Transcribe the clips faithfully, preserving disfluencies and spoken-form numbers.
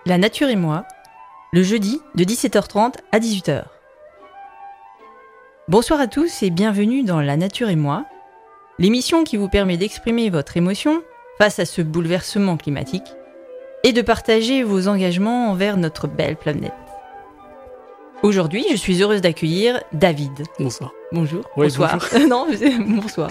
La nature et moi, le jeudi de dix-sept heures trente à dix-huit heures. Bonsoir à tous et bienvenue dans La nature et moi, l'émission qui vous permet d'exprimer votre émotion face à ce bouleversement climatique et de partager vos engagements envers notre belle planète. Aujourd'hui, je suis heureuse d'accueillir David. Bonsoir. Bonjour. Oui, bonsoir. bonjour. non, bonsoir.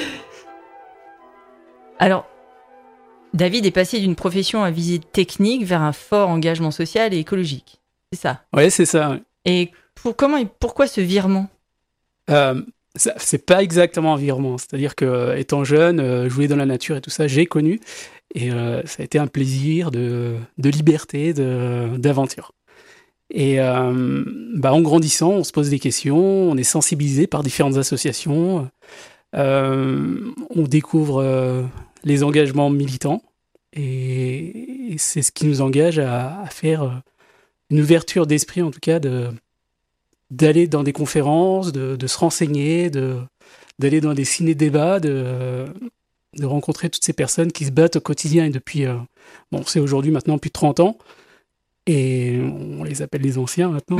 Alors, David est passé d'une profession à visée technique vers un fort engagement social et écologique. C'est ça. Oui, c'est ça. Ouais. Et pour, comment et pourquoi ce virement ? euh, ça, C'est pas exactement un virement. C'est-à-dire que, étant jeune, euh, jouer dans la nature et tout ça, j'ai connu. Et euh, ça a été un plaisir de, de liberté, de, d'aventure. Et euh, bah, en grandissant, on se pose des questions, on est sensibilisé par différentes associations, euh, on découvre euh, les engagements militants, et, et c'est ce qui nous engage à, à faire une ouverture d'esprit, en tout cas, de, d'aller dans des conférences, de, de se renseigner, de, d'aller dans des ciné-débats, de, de rencontrer toutes ces personnes qui se battent au quotidien, et depuis, euh, bon, c'est aujourd'hui maintenant plus de trente ans, et on les appelle les anciens maintenant.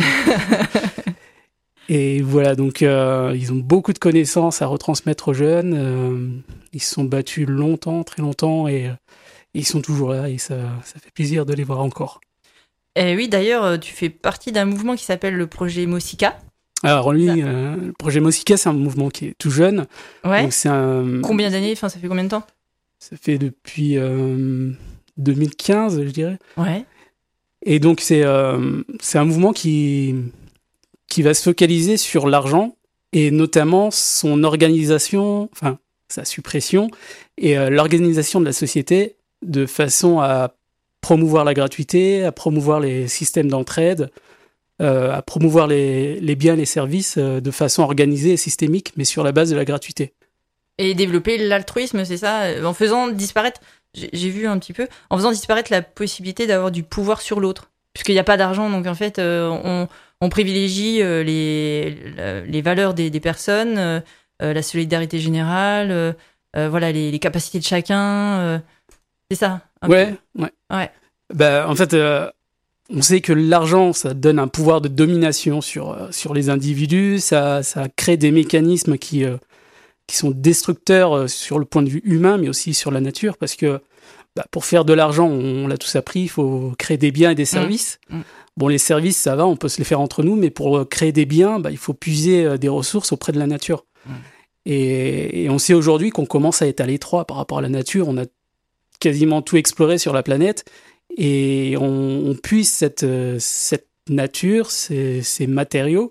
Et voilà, donc euh, ils ont beaucoup de connaissances à retransmettre aux jeunes. Euh, ils se sont battus longtemps, très longtemps, et, et ils sont toujours là, et ça, ça fait plaisir de les voir encore. Et oui, d'ailleurs, tu fais partie d'un mouvement qui s'appelle le projet Mosika. Alors lui, euh, le projet Mosika, c'est un mouvement qui est tout jeune. Ouais. Donc c'est un... Combien d'années ? Enfin, ça fait combien de temps ? Ça fait depuis euh, deux mille quinze, je dirais. Ouais. Et donc, c'est, euh, c'est un mouvement qui, qui va se focaliser sur l'argent, et notamment son organisation, enfin, sa suppression, et euh, l'organisation de la société de façon à promouvoir la gratuité, à promouvoir les systèmes d'entraide, euh, à promouvoir les, les biens et les services euh, de façon organisée et systémique, mais sur la base de la gratuité. Et développer l'altruisme, c'est ça ? En faisant disparaître... J'ai vu un petit peu, en faisant disparaître la possibilité d'avoir du pouvoir sur l'autre. Puisqu'il n'y a pas d'argent, donc en fait, euh, on, on privilégie euh, les, les valeurs des, des personnes, euh, la solidarité générale, euh, euh, voilà, les, les capacités de chacun. Euh, c'est ça. Ouais, ouais. ouais. Bah, en fait, euh, on sait que l'argent, ça donne un pouvoir de domination sur, euh, sur les individus, ça, ça crée des mécanismes qui... Euh, qui sont destructeurs sur le point de vue humain, mais aussi sur la nature, parce que bah, pour faire de l'argent, on, on l'a tous appris, il faut créer des biens et des services. Mmh. Mmh. Bon, les services, ça va, on peut se les faire entre nous, mais pour créer des biens, bah, il faut puiser des ressources auprès de la nature. Mmh. Et, et on sait aujourd'hui qu'on commence à être à l'étroit par rapport à la nature, on a quasiment tout exploré sur la planète, et on, on puise cette, cette nature, ces, ces matériaux,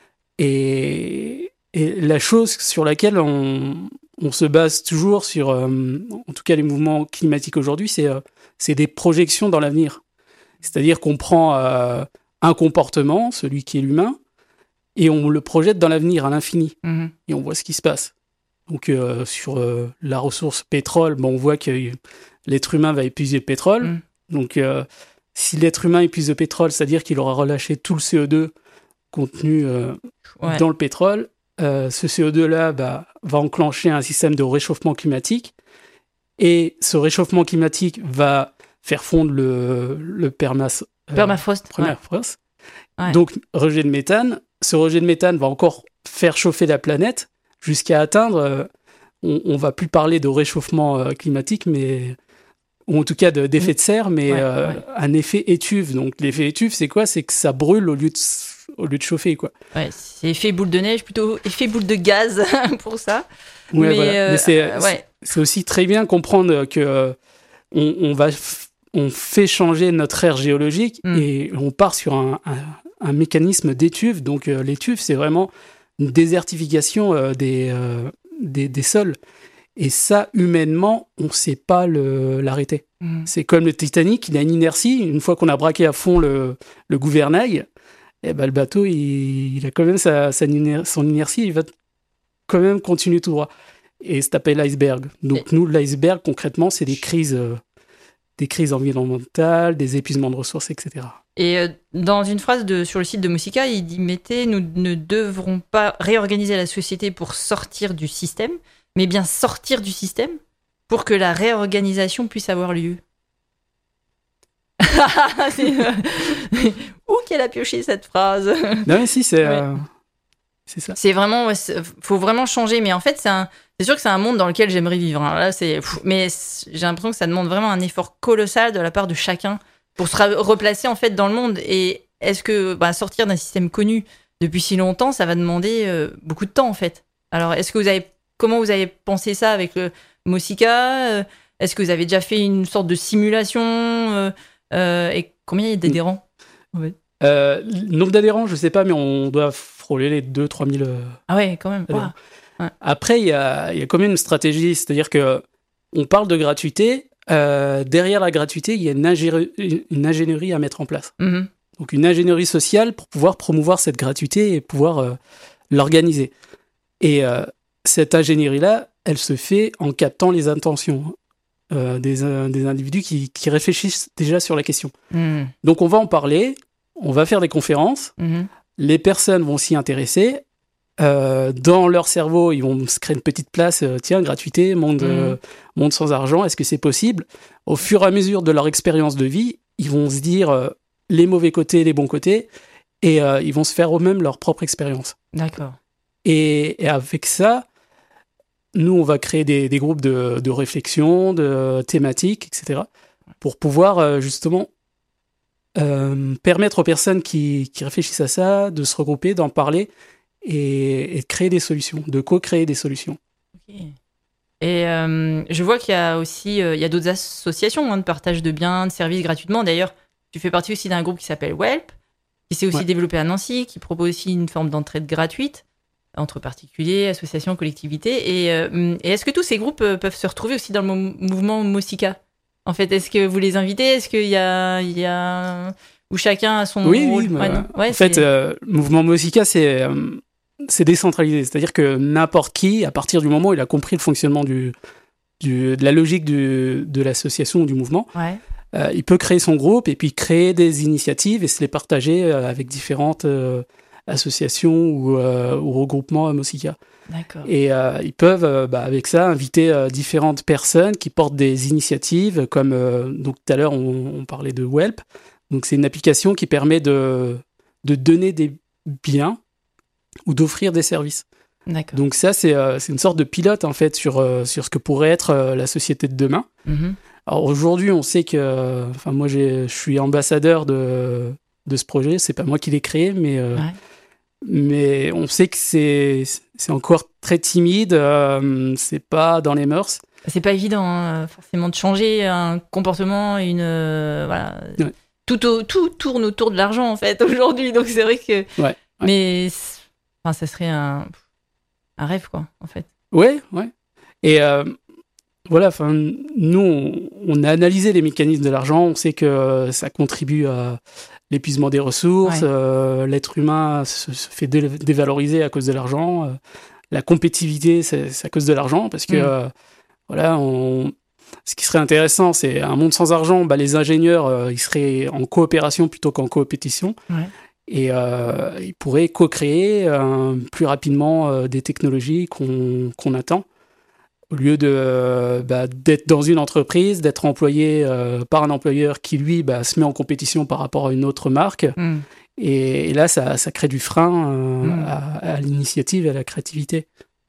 et... Et la chose sur laquelle on, on se base toujours sur, euh, en tout cas les mouvements climatiques aujourd'hui, c'est, euh, c'est des projections dans l'avenir. C'est-à-dire qu'on prend euh, un comportement, celui qui est l'humain, et on le projette dans l'avenir, à l'infini. Mmh. Et on voit ce qui se passe. Donc euh, sur euh, la ressource pétrole, bon, on voit que l'être humain va épuiser le pétrole. Mmh. Donc euh, si l'être humain épuise le pétrole, c'est-à-dire qu'il aura relâché tout le C O deux contenu euh, ouais. dans le pétrole. Euh, ce C O deux-là bah, va enclencher un système de réchauffement climatique, et ce réchauffement climatique va faire fondre le, le permas, euh, permafrost. permafrost. Ouais. Donc, rejet de méthane. Ce rejet de méthane va encore faire chauffer la planète jusqu'à atteindre, euh, on ne va plus parler de réchauffement euh, climatique, mais, ou en tout cas de, d'effet de serre, mais ouais, euh, ouais. un effet étuve. Donc, l'effet étuve, c'est quoi ? C'est que ça brûle au lieu de... au lieu de chauffer, quoi. Ouais, c'est effet boule de neige, plutôt effet boule de gaz pour ça. Ouais, mais, voilà. euh, mais c'est, euh, ouais. c'est aussi très bien comprendre que euh, on, on, va f- on fait changer notre ère géologique mm. et on part sur un, un, un mécanisme d'étuve. Donc euh, l'étuve, c'est vraiment une désertification euh, des, euh, des, des sols. Et ça, humainement, on ne sait pas le, l'arrêter. Mm. C'est comme le Titanic, il a une inertie. Une fois qu'on a braqué à fond le, le gouvernail, eh ben, le bateau, il, il a quand même sa, sa, son inertie, il va quand même continuer tout droit et se taper l'iceberg. Donc et... nous, l'iceberg, concrètement, c'est des crises, euh, des crises environnementales, des épuisements de ressources, et cetera. Et euh, dans une phrase de, sur le site de Mosika, il dit « Mettez, nous ne devrons pas réorganiser la société pour sortir du système, mais bien sortir du système pour que la réorganisation puisse avoir lieu. » C'est, euh, Où qu'elle a pioché cette phrase? Non, mais si, c'est, Ouais. euh, c'est ça. C'est vraiment, ouais, c'est- faut vraiment changer. Mais en fait, c'est un, c'est sûr que c'est un monde dans lequel j'aimerais vivre. hein. Là, c'est, pff, mais c'est- j'ai l'impression que ça demande vraiment un effort colossal de la part de chacun pour se ra- replacer en fait dans le monde. Et est-ce que bah, sortir d'un système connu depuis si longtemps, ça va demander euh, beaucoup de temps en fait. Alors, est-ce que vous avez, comment vous avez pensé ça avec le Mosika euh, Est-ce que vous avez déjà fait une sorte de simulation euh, euh, Et combien il y a d'adhérents en fait Euh, le nombre d'adhérents, je sais pas, mais on doit frôler les deux à trois mille. euh, Ah ouais, quand même. adhérents. Waouh. Après, il y a, il y a quand même une stratégie, c'est-à-dire que on parle de gratuité. Euh, derrière la gratuité, il y a une, ingénierie, une ingénierie à mettre en place. Mhm. Donc une ingénierie sociale pour pouvoir promouvoir cette gratuité et pouvoir euh, l'organiser. Et euh, cette ingénierie-là, elle se fait en captant les intentions euh, des, euh, des individus qui, qui réfléchissent déjà sur la question. Mhm. Donc on va en parler, on va faire des conférences, Mhm. les personnes vont s'y intéresser. Euh, dans leur cerveau, ils vont se créer une petite place. euh, tiens, gratuité, monde, Mhm. euh, monde sans argent, est-ce que c'est possible? Au fur et à mesure de leur expérience de vie, ils vont se dire euh, les mauvais côtés, les bons côtés, et euh, ils vont se faire eux-mêmes leur propre expérience. D'accord. Et, et avec ça, nous, on va créer des, des groupes de, de réflexion, de thématiques, et cetera, pour pouvoir euh, justement euh, permettre aux personnes qui, qui réfléchissent à ça de se regrouper, d'en parler et, et de créer des solutions, de co-créer des solutions. Ok. Et euh, je vois qu'il y a aussi euh, il y a d'autres associations hein, de partage de biens, de services gratuitement. D'ailleurs, tu fais partie aussi d'un groupe qui s'appelle Welp, qui s'est aussi Ouais. développé à Nancy, qui propose aussi une forme d'entraide gratuite entre particuliers, associations, collectivités. Et, euh, et est-ce que tous ces groupes euh, peuvent se retrouver aussi dans le mou- mouvement Mosika? En fait, est-ce que vous les invitez? Est-ce qu'il y a, il y a où chacun a son Oui, rôle? oui. Ouais, bah, non Ouais, en fait, c'est- euh, le mouvement Mosika, c'est euh, c'est décentralisé. C'est-à-dire que n'importe qui, à partir du moment où il a compris le fonctionnement du, du, de la logique du, de l'association ou du mouvement, ouais. euh, il peut créer son groupe et puis créer des initiatives et se les partager euh, avec différentes euh, associations ou, euh, ou regroupements à Mosika. D'accord. Et euh, ils peuvent, euh, bah, avec ça, inviter euh, différentes personnes qui portent des initiatives, comme euh, donc tout à l'heure on, on parlait de Welp. Donc c'est une application qui permet de, de donner des biens ou d'offrir des services. D'accord. Donc ça, c'est euh, c'est une sorte de pilote en fait sur, euh, sur ce que pourrait être euh, la société de demain. Mhm. Alors aujourd'hui, on sait que, enfin moi, j'ai, je suis ambassadeur de, de ce projet. C'est pas moi qui l'ai créé, mais euh, Ouais. mais on sait que c'est c'est encore très timide. Euh, c'est pas dans les mœurs. C'est pas évident, hein, forcément, de changer un comportement, une euh, voilà. Ouais. Tout, au- tout tourne autour de l'argent en fait aujourd'hui, donc c'est vrai que. Ouais. Mais c'est- enfin, ça serait un un rêve quoi, en fait. Ouais, ouais. Et euh, voilà. Enfin, nous, on, on a analysé les mécanismes de l'argent. On sait que euh, ça contribue à l'épuisement des ressources. Ouais. Euh, l'être humain se, se fait dé- dévaloriser à cause de l'argent. Euh, la compétitivité, c'est, c'est à cause de l'argent parce que Mm. euh, voilà, on, ce qui serait intéressant, c'est un monde sans argent. Bah, les ingénieurs, euh, ils seraient en coopération plutôt qu'en compétition. Ouais. Et euh, ils pourraient co-créer euh, plus rapidement euh, des technologies qu'on, qu'on attend. Au lieu de, euh, bah, d'être dans une entreprise, d'être employé euh, par un employeur qui, lui, bah, se met en compétition par rapport à une autre marque. Mm. Et, et là, ça, ça crée du frein euh, Mm. à, à l'initiative et à la créativité.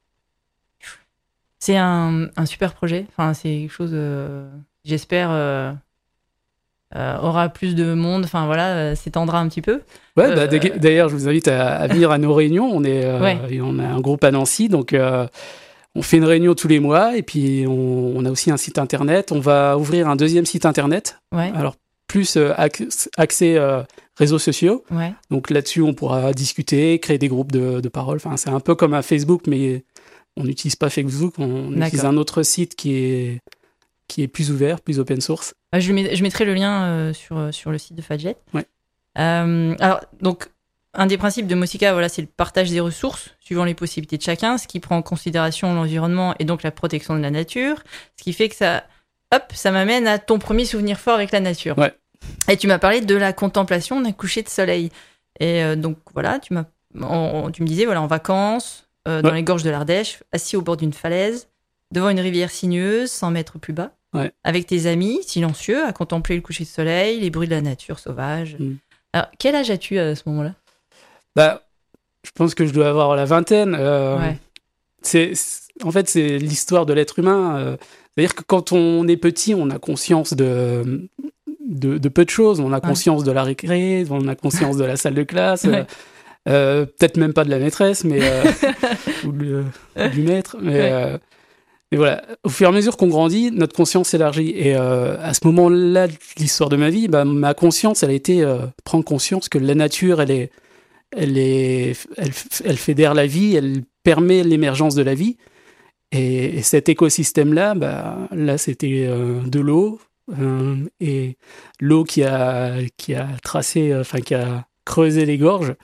C'est un, un super projet. Enfin, c'est quelque chose. euh, j'espère. euh, euh, aura plus de monde. Enfin voilà, euh, s'étendra un petit peu. Ouais, Euh, bah, d'a- d'ailleurs, je vous invite à, à venir à nos réunions. On, est, euh, Ouais. et on a un groupe à Nancy, donc euh, on fait une réunion tous les mois. Et puis, on, on a aussi un site internet. On va ouvrir un deuxième site internet. Ouais. Alors, plus euh, ac- accès euh, réseaux sociaux. Ouais. Donc là-dessus, on pourra discuter, créer des groupes de, de parole. Enfin, c'est un peu comme un Facebook, mais on n'utilise pas Facebook. On D'accord. utilise un autre site qui est, qui est plus ouvert, plus open source. Ah, Je, mets- je mettrai le lien euh, sur, sur le site de Fadjet. Ouais. Euh, alors, donc, un des principes de Mosika, voilà, c'est le partage des ressources suivant les possibilités de chacun, ce qui prend en considération l'environnement et donc la protection de la nature. Ce qui fait que ça, hop, ça m'amène à ton premier souvenir fort avec la nature. Ouais. Et tu m'as parlé de la contemplation d'un coucher de soleil. Et euh, donc, voilà, tu, m'as, on- tu me disais, voilà, en vacances, euh, dans Ouais. les gorges de l'Ardèche, assis au bord d'une falaise, devant une rivière sinueuse, cent mètres plus bas. ouais. avec tes amis, silencieux, à contempler le coucher de soleil, les bruits de la nature sauvage. Mm. Alors, quel âge as-tu à ce moment-là ? Bah, je pense que je dois avoir la vingtaine. Euh, ouais. c'est, c'est, en fait, c'est l'histoire de l'être humain. Euh, c'est-à-dire que quand on est petit, on a conscience de, de, de peu de choses. On a conscience ouais. de la récré, on a conscience de la salle de classe. ouais. euh, peut-être même pas de la maîtresse, mais euh, ou, le, ou du maître. Mais, ouais. euh, mais voilà, au fur et à mesure qu'on grandit, notre conscience s'élargit. Et euh, à ce moment-là de l'histoire de ma vie, bah, ma conscience, elle a été euh, prendre conscience que la nature, elle est, elle est, elle, elle fédère la vie, elle permet l'émergence de la vie. Et, et cet écosystème-là, bah, là, c'était euh, de l'eau euh, et l'eau qui a, qui a tracé, enfin, qui a creusé les gorges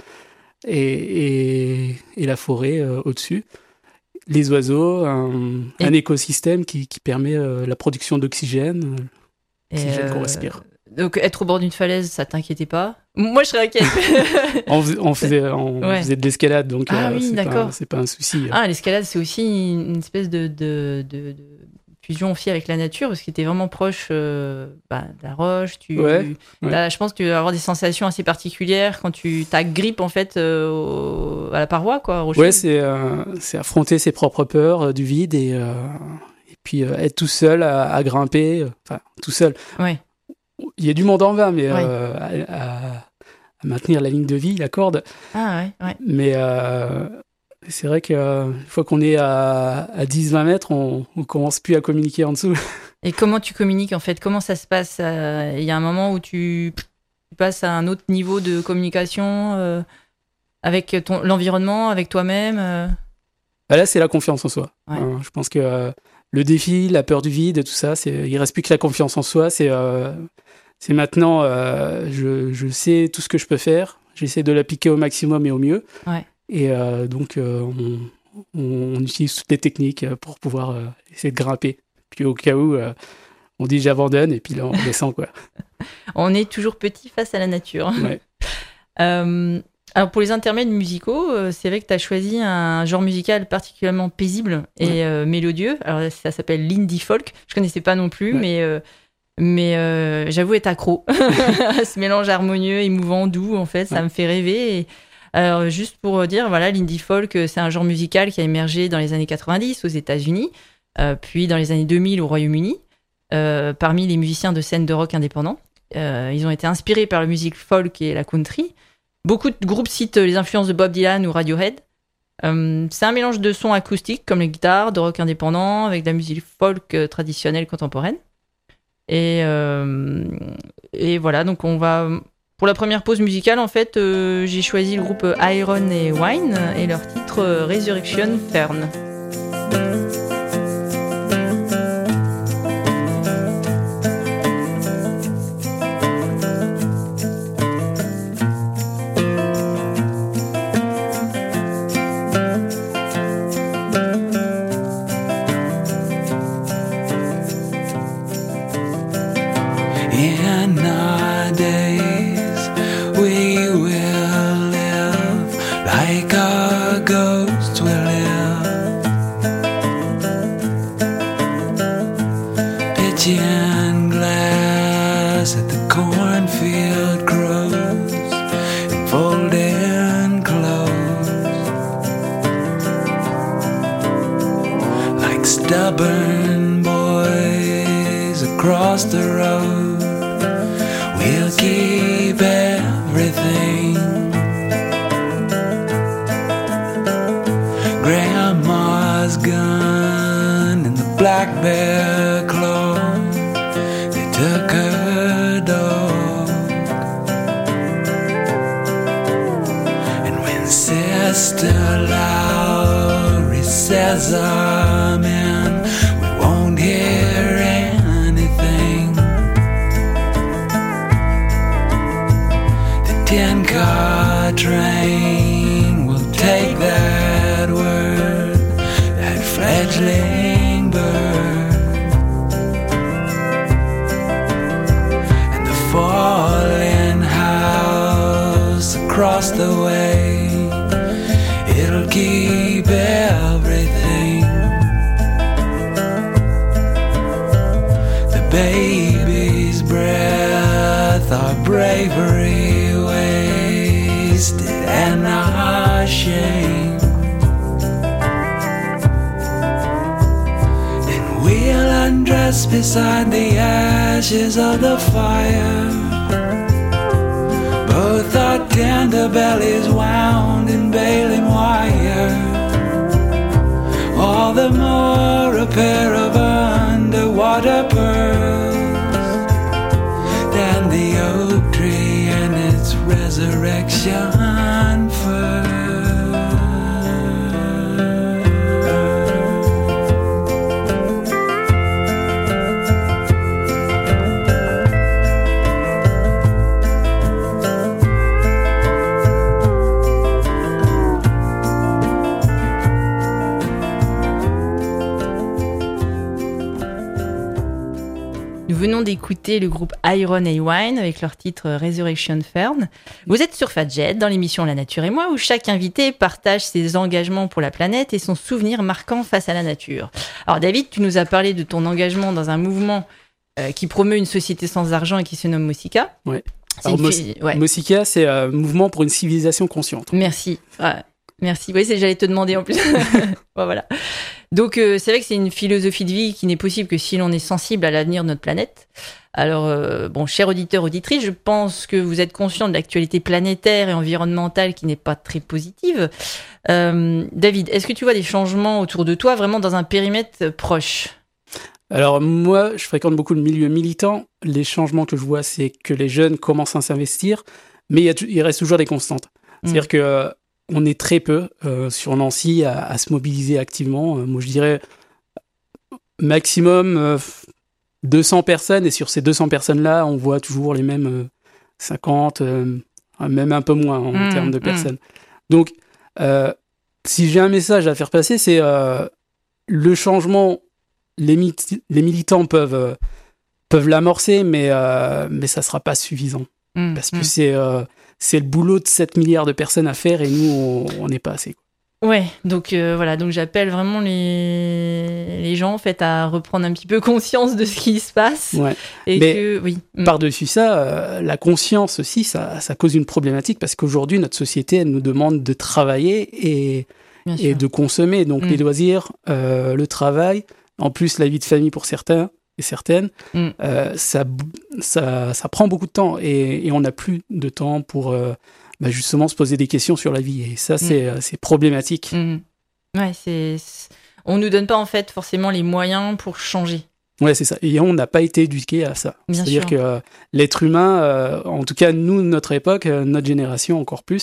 et, et, et la forêt euh, au-dessus. Les oiseaux, un, un écosystème qui, qui permet euh, la production d'oxygène, l'oxygène euh, qu'on respire. Donc, être au bord d'une falaise, ça t'inquiétait pas ? Moi, je serais inquiète. on, faisait, on, faisait, on ouais. faisait de l'escalade, donc ah, euh, oui, c'est, d'accord. pas, c'est pas un souci. Ah, l'escalade, c'est aussi une espèce de, de, de, de fusion aussi avec la nature, parce que t'es vraiment proche euh, bah, de la roche. Tu, ouais, ouais. Là, je pense que tu vas avoir des sensations assez particulières quand tu t'agrippes en fait euh, au, à la paroi, quoi. Rocheuse. Ouais, c'est, euh, c'est affronter ses propres peurs euh, du vide et, euh, et puis euh, être tout seul à, à grimper, enfin, euh, tout seul. Ouais. Il y a du monde en vain, mais ouais. euh, à, à, à maintenir la ligne de vie, la corde. Ah ouais, ouais. Mais euh, c'est vrai qu'une euh, fois qu'on est à, à dix vingt mètres, on ne commence plus à communiquer en dessous. Et comment tu communiques en fait ? Comment ça se passe ? Il y a un moment où tu, tu passes à un autre niveau de communication euh, avec ton, l'environnement, avec toi-même euh... bah Là, c'est la confiance en soi. Ouais. Euh, je pense que euh, le défi, la peur du vide, tout ça, c'est, il ne reste plus que la confiance en soi. C'est... Euh, C'est maintenant, euh, je, je sais tout ce que je peux faire. J'essaie de l'appliquer au maximum et au mieux. Ouais. Et euh, donc, euh, on, on, on utilise toutes les techniques pour pouvoir euh, essayer de grimper. Puis au cas où, euh, on dit j'abandonne et puis là, on descend, quoi. On est toujours petit face à la nature. Ouais. euh, alors, pour les intermèdes musicaux, euh, c'est vrai que tu as choisi un genre musical particulièrement paisible et ouais. euh, mélodieux. Alors, ça s'appelle l'indie folk. Je connaissais pas non plus, ouais. mais... Euh, Mais euh, j'avoue être accro à ce mélange harmonieux, émouvant, doux, en fait, ça ouais. me fait rêver. Et, alors, juste pour dire, voilà, l'indie folk, c'est un genre musical qui a émergé dans les années quatre-vingt-dix aux États-Unis, euh, puis dans les années deux mille au Royaume-Uni, euh, parmi les musiciens de scène de rock indépendants. Euh, ils ont été inspirés par la musique folk et la country. Beaucoup de groupes citent les influences de Bob Dylan ou Radiohead. Euh, c'est un mélange de sons acoustiques comme les guitares, de rock indépendant, avec de la musique folk euh, traditionnelle contemporaine. Et, euh, et voilà, donc on va... Pour la première pause musicale, en fait, euh, j'ai choisi le groupe Iron et Wine et leur titre euh, Resurrection Fern. Stubborn boys across the road, we'll keep everything. Grandma's gun and the black bear claw, they took her dog. And when Sister Lowry says amen, we won't hear anything. The ten-car train will take that word, that fledgling bird, and the falling house across the way, it'll keep everything. our shame. And we'll undress beside the ashes of the fire, both our tender bellies wound in baling wire, all the more a pair of underwater pearls than the oak tree and its resurrection fur. Nous venons d'écouter le groupe Iron and Wine avec leur titre Resurrection Fern. Vous êtes sur Fadjet dans l'émission La Nature et moi où chaque invité partage ses engagements pour la planète et son souvenir marquant face à la nature. Alors David, tu nous as parlé de ton engagement dans un mouvement euh, qui promeut une société sans argent et qui se nomme Mosika. Ouais. C'est Alors, une Mos- fi- ouais. Mosika, c'est un mouvement pour une civilisation consciente. Merci. Ouais. Merci. Oui, c'est, j'allais te demander en plus. Bon, voilà. Donc, euh, c'est vrai que c'est une philosophie de vie qui n'est possible que si l'on est sensible à l'avenir de notre planète. Alors, euh, bon, chers auditeurs, auditrices, je pense que vous êtes conscients de l'actualité planétaire et environnementale qui n'est pas très positive. Euh, David, est-ce que tu vois des changements autour de toi, vraiment dans un périmètre proche ? Alors moi, je fréquente beaucoup le milieu militant. Les changements que je vois, c'est que les jeunes commencent à s'investir, mais il, y a, il reste toujours des constantes. Mmh. C'est-à-dire que euh, on est très peu euh, sur Nancy à, à se mobiliser activement. Euh, moi, je dirais maximum euh, deux cents personnes, et sur ces deux cents personnes-là, on voit toujours les mêmes euh, cinquante, euh, même un peu moins en Mmh, termes de mmh. personnes. Donc, euh, si j'ai un message à faire passer, c'est euh, le changement. Les, mi- les militants peuvent, euh, peuvent l'amorcer, mais, euh, mais ça ne sera pas suffisant. Mmh, Parce que mmh. c'est, euh, c'est le boulot de sept milliards de personnes à faire, et nous, on n'est pas assez. Quoi. Ouais, donc euh, voilà, donc j'appelle vraiment les, les gens en fait à reprendre un petit peu conscience de ce qui se passe. Ouais. Et Mais que, oui. Mm. Par-dessus ça, euh, la conscience aussi, ça, ça cause une problématique, parce qu'aujourd'hui, notre société, elle nous demande de travailler et, Bien et sûr. de consommer. Donc Mm. les loisirs, euh, le travail, en plus la vie de famille pour certains et certaines, Mm. euh, ça, ça, ça prend beaucoup de temps, et, et on n'a plus de temps pour euh, bah, justement se poser des questions sur la vie. Et ça, c'est, euh, c'est problématique. Mhm. Ouais, c'est, c'est- on nous donne pas en fait forcément les moyens pour changer. Ouais, c'est ça. Et on n'a pas été éduqué à ça. Bien C'est-à-dire sûr. que euh, l'être humain, euh, en tout cas nous, notre époque, euh, notre génération encore plus,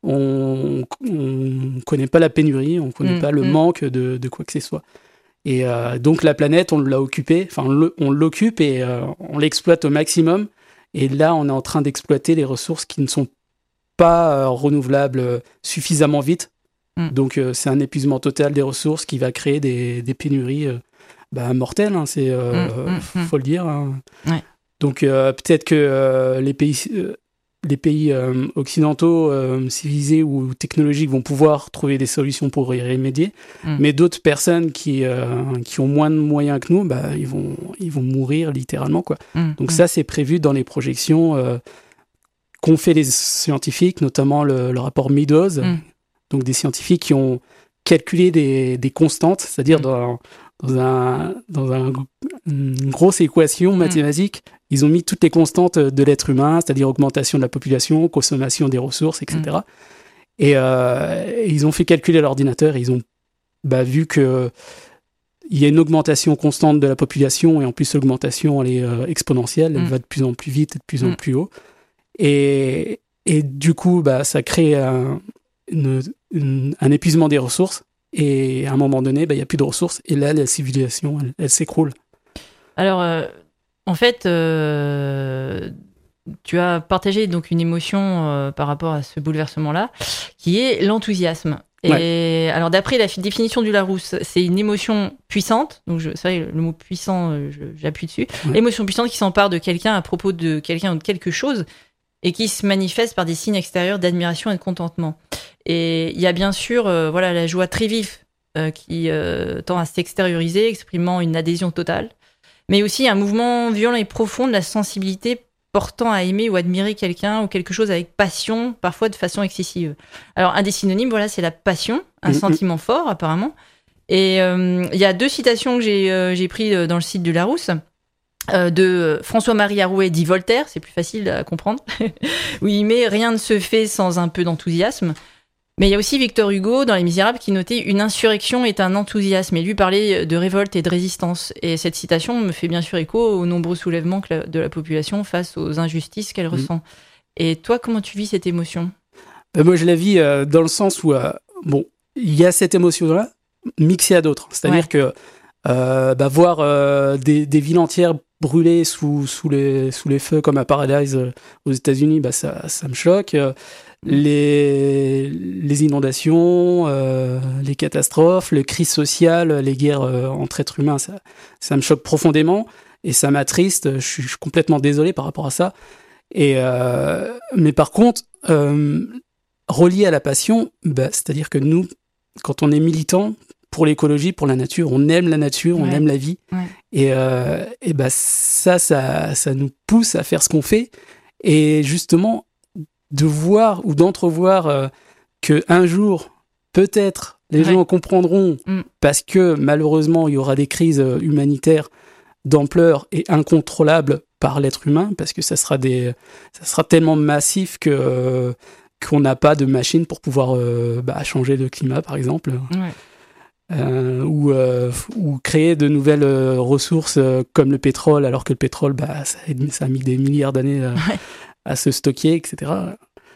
on ne connaît pas la pénurie, on ne connaît Mm, pas le mm. manque de, de quoi que ce soit. Et euh, donc la planète, on l'a occupée, enfin on, le- on l'occupe et euh, on l'exploite au maximum. Et là, on est en train d'exploiter les ressources qui ne sont pas euh, renouvelables euh, suffisamment vite. Mm. Donc euh, c'est un épuisement total des ressources qui va créer des, des pénuries euh, bah, mortelles, hein, c'est euh, Mm, mm, mm. faut le dire. Hein. Ouais. Donc euh, peut-être que euh, les pays, euh, les pays euh, occidentaux euh, civilisés ou technologiques vont pouvoir trouver des solutions pour y remédier, Mm. mais d'autres personnes qui, euh, qui ont moins de moyens que nous, bah, ils, vont, ils vont mourir littéralement, quoi. Mm, Donc mm. ça, c'est prévu dans les projections euh, qu'ont fait les scientifiques, notamment le, le rapport Meadows, Mm. donc des scientifiques qui ont calculé des, des constantes, c'est-à-dire Mm. dans, dans, un, dans un, une grosse équation mathématique, ils ont mis toutes les constantes de l'être humain, c'est-à-dire augmentation de la population, consommation des ressources, et cetera. Et, euh, et ils ont fait calculer à l'ordinateur, et ils ont bah, vu que il y a une augmentation constante de la population, et en plus l'augmentation elle est euh, exponentielle, elle Mm. va de plus en plus vite et de plus en Mm. plus haut. Et, et du coup, bah, ça crée un, une- une- un épuisement des ressources, et à un moment donné, bah, il n'y a plus de ressources, et là, la civilisation, elle, elle s'écroule. Alors, euh, en fait, euh, tu as partagé donc une émotion euh, par rapport à ce bouleversement-là, qui est l'enthousiasme. Et alors, d'après la fi- définition du Larousse, c'est une émotion puissante. Donc, je, c'est vrai, le mot puissant, euh, je- j'appuie dessus. Ouais. Émotion puissante qui s'empare de quelqu'un à propos de quelqu'un ou de quelque chose et qui se manifeste par des signes extérieurs d'admiration et de contentement. Et il y a bien sûr, euh, voilà, la joie très vive euh, qui euh, tend à s'extérioriser, exprimant une adhésion totale. Mais aussi un mouvement violent et profond de la sensibilité portant à aimer ou admirer quelqu'un ou quelque chose avec passion, parfois de façon excessive. Alors, un des synonymes, voilà, c'est la passion, un mmh, sentiment mmh. fort, apparemment. Et il euh, y a deux citations que j'ai, euh, j'ai prises dans le site du Larousse, euh, de François-Marie Arouet dit Voltaire, c'est plus facile à comprendre, où il met « Rien ne se fait sans un peu d'enthousiasme ». Mais il y a aussi Victor Hugo, dans Les Misérables, qui notait « Une insurrection est un enthousiasme ». Et lui parlait de révolte et de résistance. Et cette citation me fait bien sûr écho aux nombreux soulèvements que la, de la population face aux injustices qu'elle mmh. ressent. Et toi, comment tu vis cette émotion ? ben Moi, je la vis euh, dans le sens où, euh, bon, il y a cette émotion-là, mixée à d'autres. C'est-à-dire ouais. que euh, bah, voir euh, des, des villes entières brûlées sous, sous, les, sous les feux, comme à Paradise euh, aux États-Unis, bah, ça, ça me choque. Euh, Les, les inondations, euh, les catastrophes, le crise sociale, les guerres euh, entre êtres humains, ça, ça me choque profondément et ça m'attriste. Je suis, je suis complètement désolé par rapport à ça. Et euh, mais par contre, euh, relié à la passion, bah, c'est-à-dire que nous, quand on est militant pour l'écologie, pour la nature, on aime la nature, on ouais. aime la vie. Ouais. Et, euh, et bah, ça, ça, ça nous pousse à faire ce qu'on fait. Et justement, de voir ou d'entrevoir euh, qu'un jour, peut-être, les ouais. gens comprendront, mm. parce que malheureusement, il y aura des crises humanitaires d'ampleur et incontrôlables par l'être humain, parce que ça sera, des, ça sera tellement massif que, euh, qu'on n'a pas de machine pour pouvoir euh, bah, changer le climat, par exemple. Ouais. Euh, ou, euh, ou créer de nouvelles euh, ressources euh, comme le pétrole, alors que le pétrole, bah, ça, ça a mis des milliards d'années euh, ouais. à se stocker, et cetera.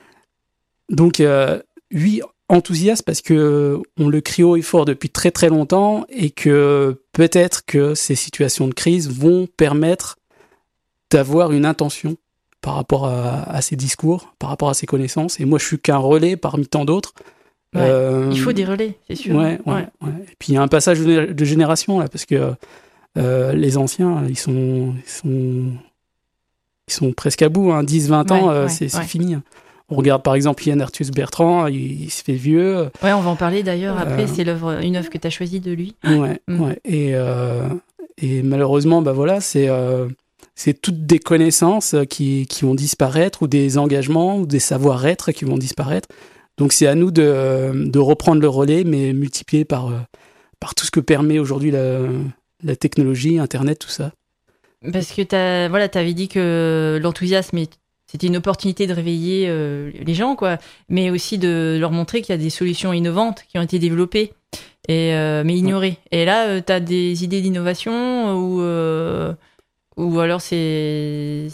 Donc, euh, oui, enthousiaste parce que on le crie haut et fort depuis très très longtemps et que peut-être que ces situations de crise vont permettre d'avoir une intention par rapport à, à ces discours, par rapport à ces connaissances. Et moi, je suis qu'un relais parmi tant d'autres. Ouais, euh, il faut des relais, c'est sûr. Ouais, ouais, ouais. ouais. Et puis il y a un passage de génération là, parce que euh, les anciens, ils sont, ils sont, ils sont presque à bout. Hein. dix vingt ans, ouais, euh, ouais, c'est, c'est ouais. fini. On regarde par exemple Yann Arthus Bertrand, il, il se fait vieux. Ouais, on va en parler d'ailleurs après. Euh, c'est l'œuvre, une œuvre que tu as choisie de lui. Ouais, mm. ouais. Et, euh, et malheureusement, bah voilà, c'est, euh, c'est toutes des connaissances qui, qui vont disparaître, ou des engagements, ou des savoir-être qui vont disparaître. Donc c'est à nous de, de reprendre le relais, mais multiplié par, par tout ce que permet aujourd'hui la, la technologie, Internet, tout ça. Parce que t'as, voilà, t'avais dit que l'enthousiasme, c'était une opportunité de réveiller euh, les gens, quoi, mais aussi de leur montrer qu'il y a des solutions innovantes qui ont été développées, et, euh, mais ignorées. Ouais. Et là, euh, t'as des idées d'innovation ou, euh, ou alors c'est...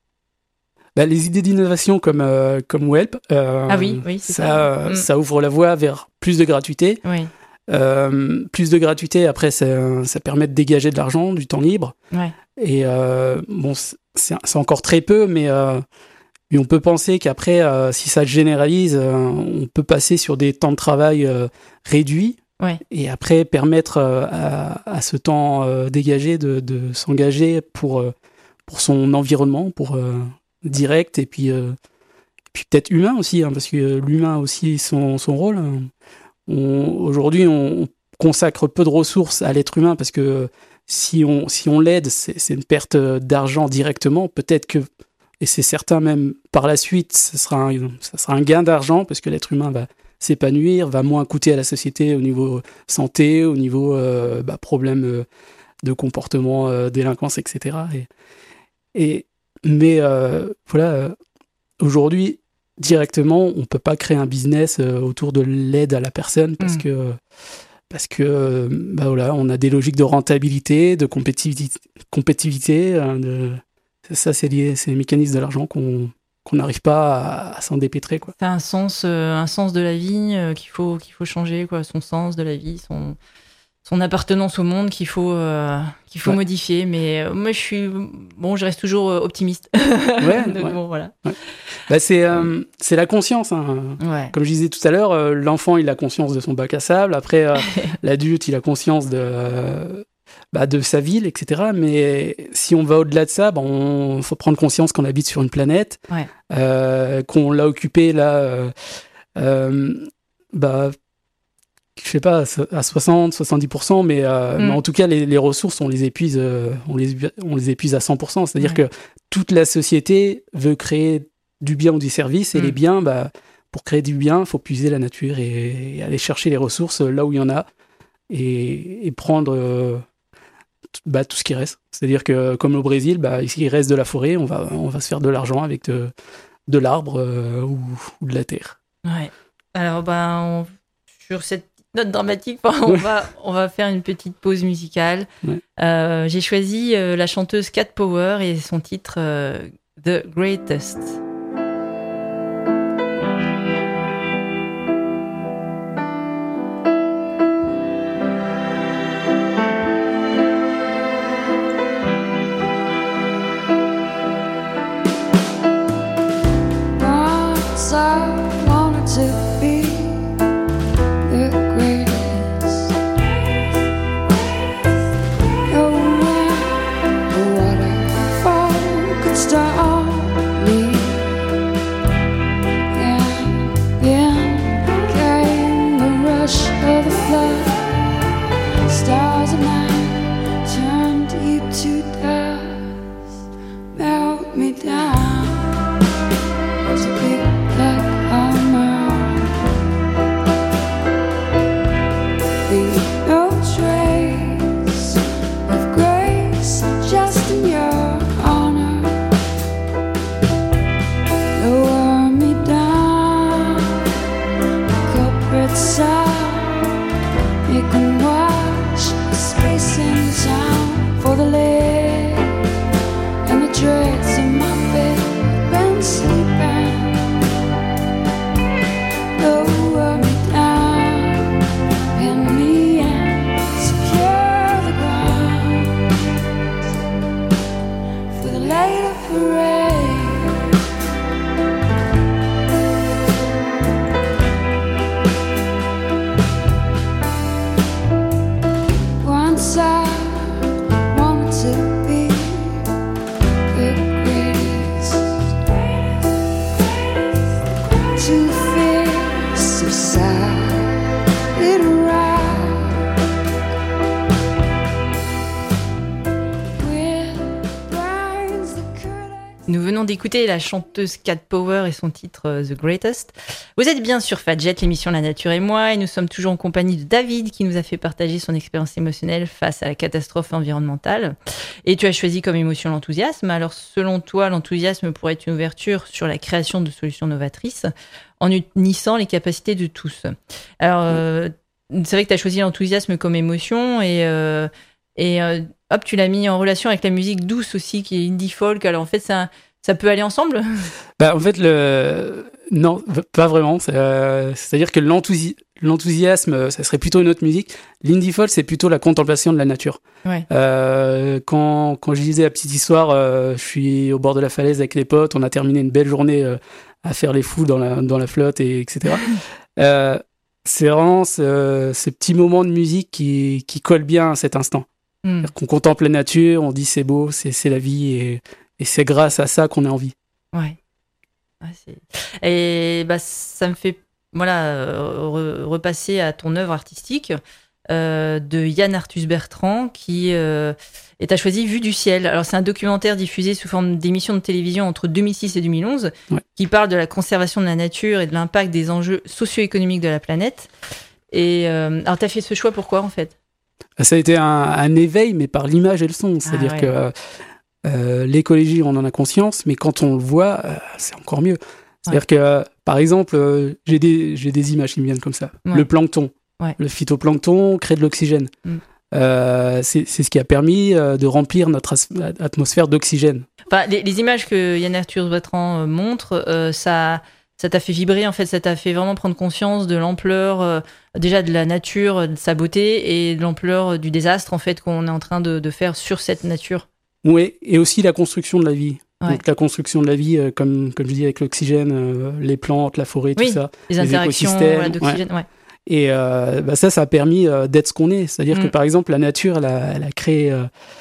Bah, les idées d'innovation comme, euh, comme Welp, euh, ah oui, oui, c'est ça, ça. Mm. ça ouvre la voie vers plus de gratuité. Oui. Euh, plus de gratuité, après, ça, ça permet de dégager de l'argent, du temps libre. Ouais. Et euh, bon, c'est, c'est encore très peu, mais, euh, mais on peut penser qu'après, euh, si ça se généralise, euh, on peut passer sur des temps de travail euh, réduits. Ouais. Et après, permettre euh, à, à ce temps euh, dégagé de, de s'engager pour, euh, pour son environnement, pour... Euh, direct et puis, euh, puis peut-être humain aussi, hein, parce que l'humain a aussi son, son rôle. On, aujourd'hui, on consacre peu de ressources à l'être humain parce que si on, si on l'aide, c'est, c'est une perte d'argent directement. Peut-être que, et c'est certain même par la suite, ce sera un, ça sera un gain d'argent parce que l'être humain va s'épanouir, va moins coûter à la société au niveau santé, au niveau euh, bah, problème de comportement, euh, délinquance, et cetera. Et, et Mais euh, voilà, euh, aujourd'hui, directement, on ne peut pas créer un business euh, autour de l'aide à la personne parce mmh. que, parce que euh, bah voilà, on a des logiques de rentabilité, de compétitivité. compétitivité euh, de... Ça, c'est lié, c'est les mécanismes de l'argent qu'on qu'on n'arrive pas à, à s'en dépêtrer, quoi. C'est un sens, euh, un sens de la vie euh, qu'il faut, qu'il faut changer, quoi. Son sens de la vie, son... son appartenance au monde qu'il faut euh, qu'il faut ouais. modifier, mais euh, moi je suis bon, je reste toujours euh, optimiste. Ouais. Donc, ouais. bon, voilà. Ouais. Bah c'est euh, c'est la conscience. Hein. Ouais. Comme je disais tout à l'heure, euh, l'enfant il a conscience de son bac à sable. Après euh, l'adulte il a conscience de euh, bah, de sa ville, et cetera. Mais si on va au-delà de ça, bah, on faut prendre conscience qu'on habite sur une planète, ouais. euh, qu'on l'a occupée là. Euh, euh, bah je sais pas, à soixante, soixante-dix pour cent, mais, euh, mm. mais en tout cas, les, les ressources, on les épuise, euh, on les, on les épuise à cent pour cent. C'est-à-dire ouais. que toute la société veut créer du bien ou du service, et mm. les biens, bah, pour créer du bien, il faut puiser la nature et, et aller chercher les ressources là où il y en a, et, et prendre euh, bah, tout ce qui reste. C'est-à-dire que, comme au Brésil, bah, ici, il reste de la forêt, on va, on va se faire de l'argent avec de, de l'arbre euh, ou, ou de la terre. Ouais. Alors, bah, on... sur cette note dramatique, on va, on va faire une petite pause musicale. Ouais. Euh, j'ai choisi euh, la chanteuse Cat Power et son titre euh, The Greatest. D'écouter la chanteuse Cat Power et son titre uh, The Greatest. Vous êtes bien sur Fadjet, l'émission La Nature et moi, et nous sommes toujours en compagnie de David qui nous a fait partager son expérience émotionnelle face à la catastrophe environnementale. Et tu as choisi comme émotion l'enthousiasme. Alors selon toi, l'enthousiasme pourrait être une ouverture sur la création de solutions novatrices en unissant les capacités de tous. Alors euh, c'est vrai que tu as choisi l'enthousiasme comme émotion et, euh, et euh, hop, tu l'as mis en relation avec la musique douce aussi qui est indie folk. Alors en fait, c'est un Ça peut aller ensemble ? Bah, en fait, le... non, pas vraiment. C'est, euh... C'est-à-dire que l'enthousi... l'enthousiasme, ça serait plutôt une autre musique. L'indie folk, c'est plutôt la contemplation de la nature. Ouais. Euh, quand, quand je disais la petite histoire, euh, je suis au bord de la falaise avec les potes, on a terminé une belle journée euh, à faire les fous dans la, dans la flotte, et, etc. euh, c'est vraiment ce, ce petit moment de musique qui, qui colle bien à cet instant. Mm. Qu'on contemple la nature, on dit c'est beau, c'est, c'est la vie, et Et c'est grâce à ça qu'on a envie. Ouais. ouais c'est... Et bah, ça me fait voilà, re- repasser à ton œuvre artistique euh, de Yann Arthus Bertrand qui euh, est à choisi Vue du ciel. Alors, c'est un documentaire diffusé sous forme d'émission de télévision entre deux mille six et deux mille onze ouais. qui parle de la conservation de la nature et de l'impact des enjeux socio-économiques de la planète. Et euh, alors, tu as fait ce choix pourquoi en fait ? Ça a été un, un éveil, mais par l'image et le son. C'est-à-dire ah, ouais. que. Euh, Euh, l'écologie, on en a conscience, mais quand on le voit, euh, c'est encore mieux. C'est-à-dire ouais. que, euh, par exemple, euh, j'ai, des, j'ai des images qui me viennent comme ça. Ouais. Le plancton, ouais. le phytoplancton crée de l'oxygène. Mm. Euh, c'est, c'est ce qui a permis euh, de remplir notre as- atmosphère d'oxygène. Enfin, les, les images que Yann Arthus Bertrand euh, montre, euh, ça, ça t'a fait vibrer, en fait, ça t'a fait vraiment prendre conscience de l'ampleur, euh, déjà de la nature, de sa beauté, et de l'ampleur du désastre, en fait, qu'on est en train de, de faire sur cette nature. Oui, et aussi la construction de la vie. Ouais. Donc la construction de la vie, euh, comme, comme je dis, avec l'oxygène, euh, les plantes, la forêt, oui, tout ça. Les, les interactions voilà, d'oxygène, ouais. ouais. Et euh, bah ça, ça a permis euh, d'être ce qu'on est. C'est-à-dire mmh. que, par exemple, la nature, elle a, elle a créé euh,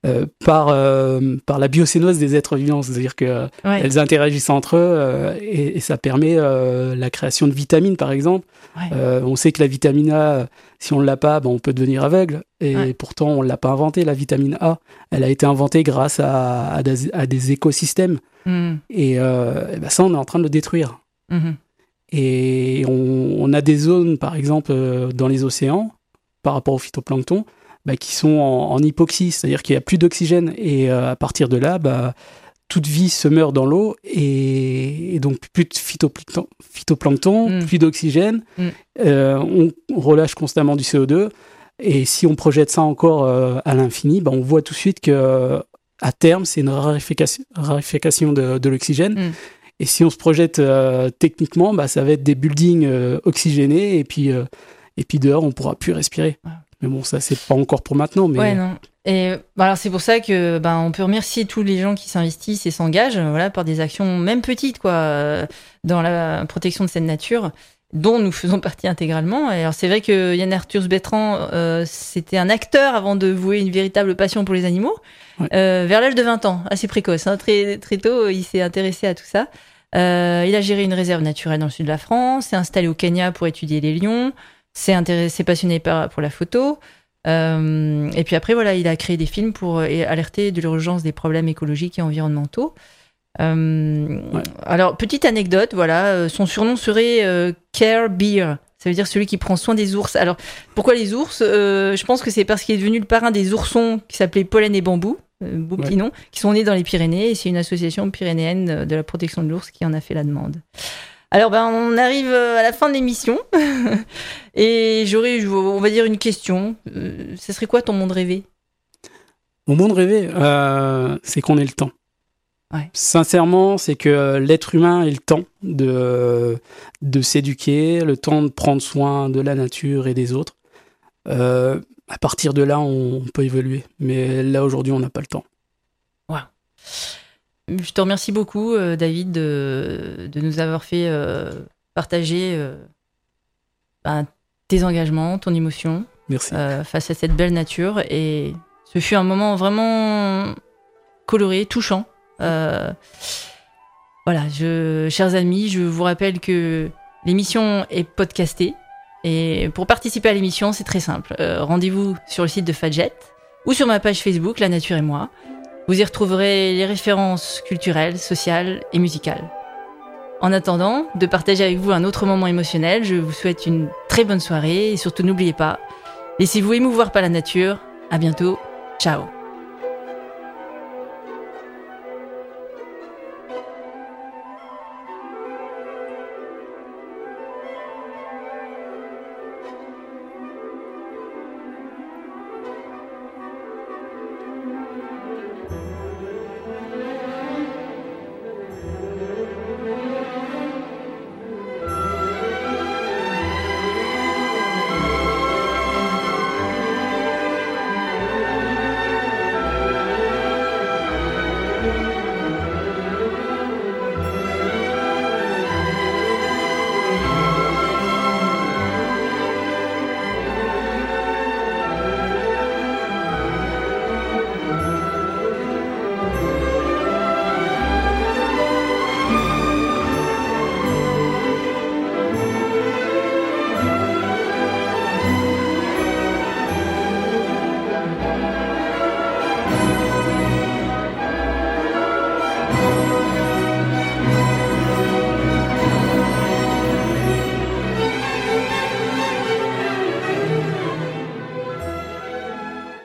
euh, par, euh, par la biocénose des êtres vivants. C'est-à-dire qu'elles ouais. interagissent entre eux euh, et, et ça permet euh, la création de vitamines, par exemple. Ouais. Euh, on sait que la vitamine A, si on ne l'a pas, ben on peut devenir aveugle. Et ouais. pourtant, on ne l'a pas inventée, la vitamine A. Elle a été inventée grâce à, à, des, à des écosystèmes. Mmh. Et, euh, et ben ça, on est en train de le détruire. Mmh. Et on, on a des zones, par exemple, euh, dans les océans, par rapport au phytoplancton, bah, qui sont en, en hypoxie, c'est-à-dire qu'il n'y a plus d'oxygène. Et euh, à partir de là, bah, toute vie se meurt dans l'eau, et, et donc plus de phytoplancton, phytoplancton mmh. plus d'oxygène. Mmh. Euh, on, on relâche constamment du C O deux. Et si on projette ça encore euh, à l'infini, bah, on voit tout de suite que à terme, c'est une raréfaction, raréfaction de, de l'oxygène. Mmh. Et si on se projette euh, techniquement, bah, ça va être des buildings euh, oxygénés, et puis, euh, et puis dehors, on ne pourra plus respirer. Ouais. Mais bon, ça, c'est pas encore pour maintenant. Mais... Ouais, non. Et bah, alors, c'est pour ça que bah, on peut remercier tous les gens qui s'investissent et s'engagent voilà, par des actions, même petites, quoi, euh, dans la protection de cette nature, dont nous faisons partie intégralement. Et alors, c'est vrai que Yann Arthus Bertrand, euh, c'était un acteur avant de vouer une véritable passion pour les animaux. Ouais. Euh, vers l'âge de vingt ans, assez précoce, hein, très, très tôt, il s'est intéressé à tout ça. Euh, il a géré une réserve naturelle dans le sud de la France, s'est installé au Kenya pour étudier les lions, s'est, intéressé, s'est passionné par, pour la photo. Euh, et puis après, voilà, il a créé des films pour euh, alerter de l'urgence des problèmes écologiques et environnementaux. Euh, ouais. Alors, petite anecdote, voilà, son surnom serait euh, Care Bear. Ça veut dire celui qui prend soin des ours. Alors, pourquoi les ours ? euh, Je pense que c'est parce qu'il est devenu le parrain des oursons qui s'appelait Pollen et Bambou, euh, beau petit ouais. nom, qui sont nés dans les Pyrénées. Et c'est une association pyrénéenne de la protection de l'ours qui en a fait la demande. Alors, ben, on arrive à la fin de l'émission. Et j'aurais, on va dire, une question. Euh, ce serait quoi ton monde rêvé ? Mon monde rêvé, euh, c'est qu'on ait le temps. Ouais. Sincèrement, c'est que l'être humain ait le temps de, de s'éduquer, le temps de prendre soin de la nature et des autres. Euh, à partir de là, on, on peut évoluer. Mais là, aujourd'hui, on n'a pas le temps. Wow. Je te remercie beaucoup, euh, David, de, de nous avoir fait euh, partager euh, ben, tes engagements, ton émotion. Merci. Euh, face à cette belle nature. Et ce fut un moment vraiment coloré, touchant. Euh, voilà, je, chers amis, je vous rappelle que l'émission est podcastée et pour participer à l'émission, c'est très simple. Euh, rendez-vous sur le site de Fadjet ou sur ma page Facebook, La Nature et Moi. Vous y retrouverez les références culturelles, sociales et musicales. En attendant de partager avec vous un autre moment émotionnel, je vous souhaite une très bonne soirée et surtout n'oubliez pas, laissez-vous émouvoir par la nature. À bientôt, ciao.